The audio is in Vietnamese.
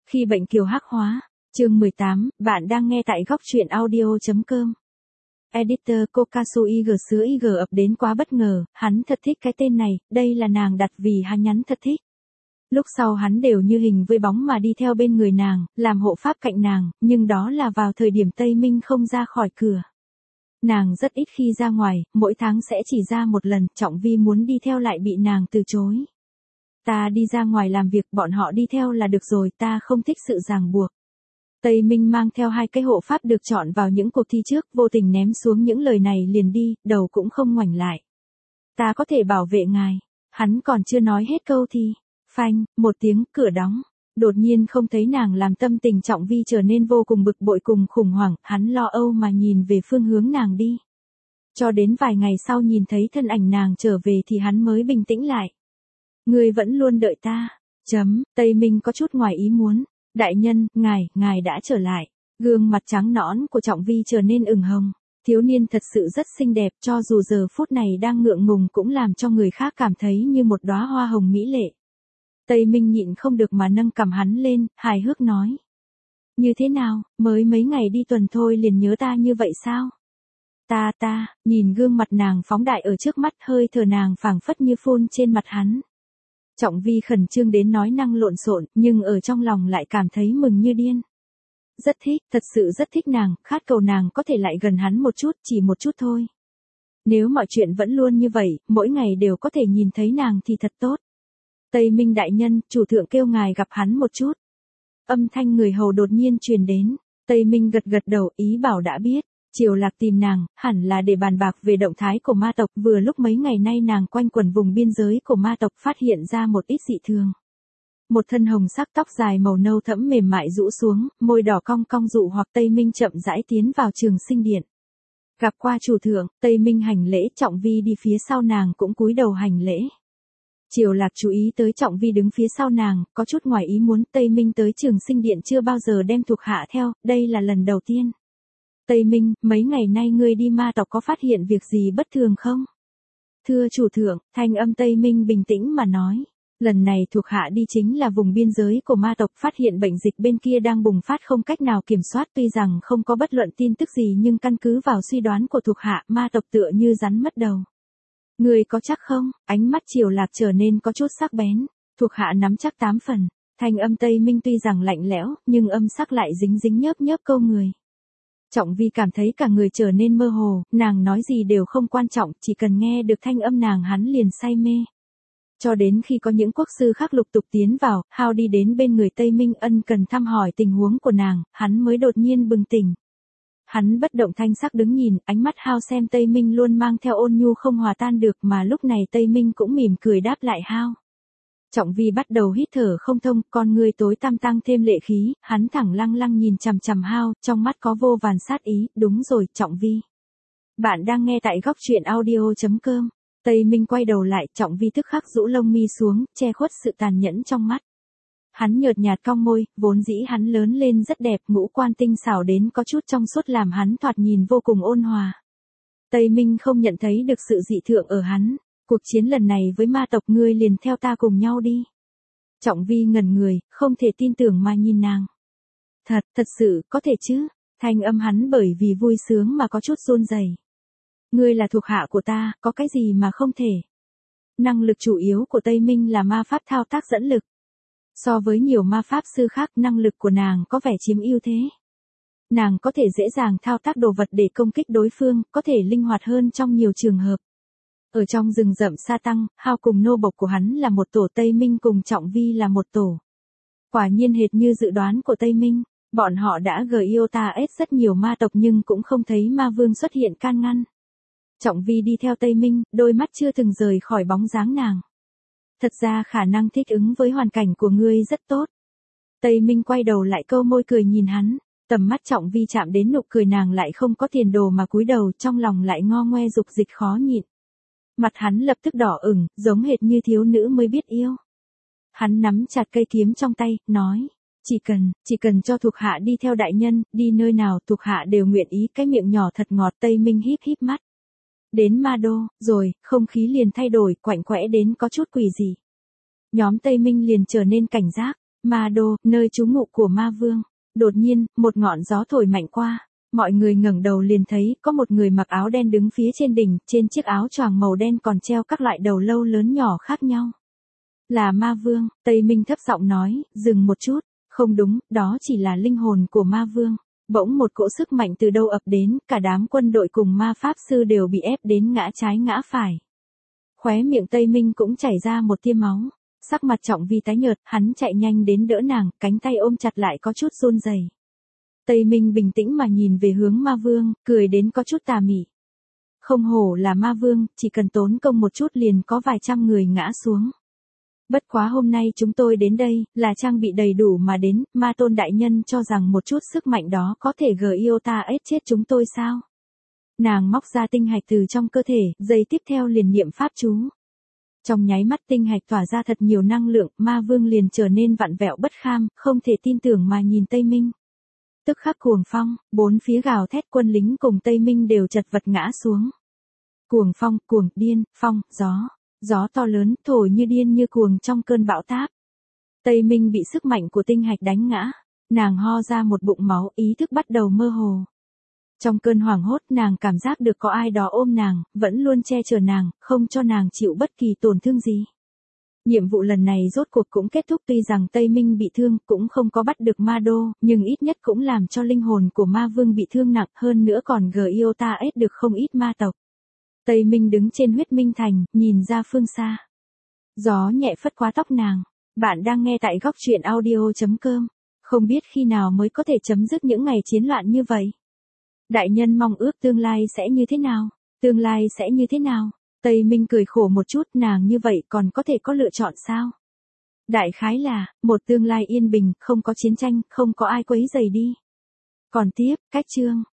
Khi bệnh kiều hắc hóa, chương 18, bạn đang nghe tại góc truyện audio.com. Editor Kokasu IG sứa IG ập đến quá bất ngờ, hắn thật thích cái tên này, đây là nàng đặt vì hắn nhắn thật thích. Lúc sau hắn đều như hình với bóng mà đi theo bên người nàng, làm hộ pháp cạnh nàng, nhưng đó là vào thời điểm Tây Minh không ra khỏi cửa. Nàng rất ít khi ra ngoài, mỗi tháng sẽ chỉ ra một lần, Trọng Vi muốn đi theo lại bị nàng từ chối. Ta đi ra ngoài làm việc, bọn họ đi theo là được rồi, ta không thích sự ràng buộc. Tây Minh mang theo 2 cái hộ pháp được chọn vào những cuộc thi trước, vô tình ném xuống những lời này liền đi, đầu cũng không ngoảnh lại. Ta có thể bảo vệ ngài. Hắn còn chưa nói hết câu thì, phanh, một tiếng, cửa đóng. Đột nhiên không thấy nàng làm tâm tình Trọng Vi trở nên vô cùng bực bội cùng khủng hoảng, hắn lo âu mà nhìn về phương hướng nàng đi. Cho đến vài ngày sau nhìn thấy thân ảnh nàng trở về thì hắn mới bình tĩnh lại. Ngươi vẫn luôn đợi ta. Tây Minh có chút ngoài ý muốn. Đại nhân, ngài đã trở lại. Gương mặt trắng nõn của Trọng Vi trở nên ửng hồng. Thiếu niên thật sự rất xinh đẹp, cho dù giờ phút này đang ngượng ngùng cũng làm cho người khác cảm thấy như một đóa hoa hồng mỹ lệ. Tây Minh nhịn không được mà nâng cằm hắn lên, hài hước nói. Như thế nào, mới mấy ngày đi tuần thôi liền nhớ ta như vậy sao? Ta, nhìn gương mặt nàng phóng đại ở trước mắt, hơi thở nàng phảng phất như phun trên mặt hắn. Trọng Vi khẩn trương đến nói năng lộn xộn, nhưng ở trong lòng lại cảm thấy mừng như điên. Rất thích, thật sự rất thích nàng, khát cầu nàng có thể lại gần hắn một chút, chỉ một chút thôi. Nếu mọi chuyện vẫn luôn như vậy, mỗi ngày đều có thể nhìn thấy nàng thì thật tốt. Tây Minh đại nhân, chủ thượng kêu ngài gặp hắn một chút. Âm thanh người hầu đột nhiên truyền đến, Tây Minh gật gật đầu, ý bảo đã biết. Triều Lạc tìm nàng, hẳn là để bàn bạc về động thái của ma tộc, vừa lúc mấy ngày nay nàng quanh quẩn vùng biên giới của ma tộc phát hiện ra một ít dị thường. Một thân hồng sắc tóc dài màu nâu thẫm mềm mại rũ xuống, môi đỏ cong cong dụ hoặc Tây Minh chậm rãi tiến vào Trường Sinh Điện. Gặp qua chủ thượng, Tây Minh hành lễ, Trọng Vi đi phía sau nàng cũng cúi đầu hành lễ. Triều Lạc chú ý tới Trọng Vi đứng phía sau nàng, có chút ngoài ý muốn, Tây Minh tới Trường Sinh Điện chưa bao giờ đem thuộc hạ theo, đây là lần đầu tiên. Tây Minh, mấy ngày nay ngươi đi ma tộc có phát hiện việc gì bất thường không? Thưa chủ thượng, thanh âm Tây Minh bình tĩnh mà nói. Lần này thuộc hạ đi chính là vùng biên giới của ma tộc, phát hiện bệnh dịch bên kia đang bùng phát không cách nào kiểm soát, tuy rằng không có bất luận tin tức gì nhưng căn cứ vào suy đoán của thuộc hạ, ma tộc tựa như rắn mất đầu. Ngươi có chắc không? Ánh mắt Triều Lạc trở nên có chút sắc bén. Thuộc hạ nắm chắc 8 phần. Thanh âm Tây Minh tuy rằng lạnh lẽo, nhưng âm sắc lại dính nhớp câu người. Trọng Vi cảm thấy cả người trở nên mơ hồ, nàng nói gì đều không quan trọng, chỉ cần nghe được thanh âm nàng hắn liền say mê. Cho đến khi có những quốc sư khác lục tục tiến vào, Hao đi đến bên người Tây Minh ân cần thăm hỏi tình huống của nàng, hắn mới đột nhiên bừng tỉnh. Hắn bất động thanh sắc đứng nhìn, ánh mắt Hao xem Tây Minh luôn mang theo ôn nhu không hòa tan được, mà lúc này Tây Minh cũng mỉm cười đáp lại Hao. Trọng Vi bắt đầu hít thở không thông, con ngươi tối tăm tăng thêm lệ khí, hắn thẳng lăng lăng nhìn chằm chằm Hao, trong mắt có vô vàn sát ý, đúng rồi, Trọng Vi. Bạn đang nghe tại góc truyện audio.com. Tây Minh quay đầu lại, Trọng Vi tức khắc rũ lông mi xuống, che khuất sự tàn nhẫn trong mắt. Hắn nhợt nhạt cong môi, vốn dĩ hắn lớn lên rất đẹp, ngũ quan tinh xảo đến có chút trong suốt làm hắn thoạt nhìn vô cùng ôn hòa. Tây Minh không nhận thấy được sự dị thường ở hắn. Cuộc chiến lần này với ma tộc, ngươi liền theo ta cùng nhau đi. Trọng Vi ngẩn người, không thể tin tưởng mà nhìn nàng. Thật sự, có thể chứ? Thanh âm hắn bởi vì vui sướng mà có chút run rẩy. Ngươi là thuộc hạ của ta, có cái gì mà không thể? Năng lực chủ yếu của Tây Minh là ma pháp thao tác dẫn lực. So với nhiều ma pháp sư khác, năng lực của nàng có vẻ chiếm ưu thế. Nàng có thể dễ dàng thao tác đồ vật để công kích đối phương, có thể linh hoạt hơn trong nhiều trường hợp. Ở trong rừng rậm Sa Tăng, Hao cùng nô bộc của hắn là một tổ, Tây Minh cùng Trọng Vi là một tổ. Quả nhiên hệt như dự đoán của Tây Minh, bọn họ đã GIOTA-S rất nhiều ma tộc nhưng cũng không thấy ma vương xuất hiện can ngăn. Trọng Vi đi theo Tây Minh, đôi mắt chưa từng rời khỏi bóng dáng nàng. Thật ra khả năng thích ứng với hoàn cảnh của ngươi rất tốt. Tây Minh quay đầu lại câu môi cười nhìn hắn, tầm mắt Trọng Vi chạm đến nụ cười nàng lại không có tiền đồ mà cúi đầu, trong lòng lại ngo ngoe dục dịch khó nhịn. Mặt hắn lập tức đỏ ửng, giống hệt như thiếu nữ mới biết yêu. Hắn nắm chặt cây kiếm trong tay, nói, chỉ cần cho thuộc hạ đi theo đại nhân, đi nơi nào thuộc hạ đều nguyện ý, cái miệng nhỏ thật ngọt. Tây Minh híp híp mắt. Đến Ma Đô, rồi, không khí liền thay đổi, quạnh quẽ đến có chút quỷ dị. Nhóm Tây Minh liền trở nên cảnh giác, Ma đô, nơi trú ngụ của ma vương. Đột nhiên, một ngọn gió thổi mạnh qua. Mọi người ngẩng đầu liền thấy có một người mặc áo đen đứng phía trên đỉnh, trên chiếc áo choàng màu đen còn treo các loại đầu lâu lớn nhỏ khác nhau. Là ma vương, Tây Minh thấp giọng nói, dừng một chút, không đúng, đó chỉ là linh hồn của ma vương. Bỗng một cỗ sức mạnh từ đâu ập đến, cả đám quân đội cùng ma pháp sư đều bị ép đến ngã trái ngã phải. Khóe miệng Tây Minh cũng chảy ra một tia máu. Sắc mặt Trọng Vi tái nhợt, hắn chạy nhanh đến đỡ nàng, cánh tay ôm chặt lại có chút run rẩy. Tây Minh bình tĩnh mà nhìn về hướng ma vương, cười đến có chút tà mị. Không hổ là ma vương, chỉ cần tốn công một chút liền có vài trăm người ngã xuống. Bất quá hôm nay chúng tôi đến đây, là trang bị đầy đủ mà đến, ma tôn đại nhân cho rằng một chút sức mạnh đó có thể Giota ép chết chúng tôi sao? Nàng móc ra tinh hạch từ trong cơ thể, giây tiếp theo liền niệm pháp chú. Trong nháy mắt tinh hạch tỏa ra thật nhiều năng lượng, ma vương liền trở nên vặn vẹo bất kham, không thể tin tưởng mà nhìn Tây Minh. Tức khắc cuồng phong, bốn phía gào thét, quân lính cùng Tây Minh đều chật vật ngã xuống. Cuồng phong, cuồng, điên, phong, gió to lớn, thổi như điên như cuồng trong cơn bão táp. Tây Minh bị sức mạnh của tinh hạch đánh ngã, nàng ho ra một bụng máu, ý thức bắt đầu mơ hồ. Trong cơn hoảng hốt nàng cảm giác được có ai đó ôm nàng, vẫn luôn che chở nàng, không cho nàng chịu bất kỳ tổn thương gì. Nhiệm vụ lần này rốt cuộc cũng kết thúc, tuy rằng Tây Minh bị thương cũng không có bắt được ma đô, nhưng ít nhất cũng làm cho linh hồn của ma vương bị thương nặng, hơn nữa còn Giota ép được không ít ma tộc. Tây Minh đứng trên huyết minh thành, nhìn ra phương xa. Gió nhẹ phất qua tóc nàng. Bạn đang nghe tại góc truyện audio.com. Không biết khi nào mới có thể chấm dứt những ngày chiến loạn như vậy. Đại nhân mong ước tương lai sẽ như thế nào? Tương lai sẽ như thế nào? Tây Minh cười khổ một chút, nàng như vậy còn có thể có lựa chọn sao? Đại khái là, một tương lai yên bình, không có chiến tranh, không có ai quấy rầy đi. Còn tiếp, cách chương.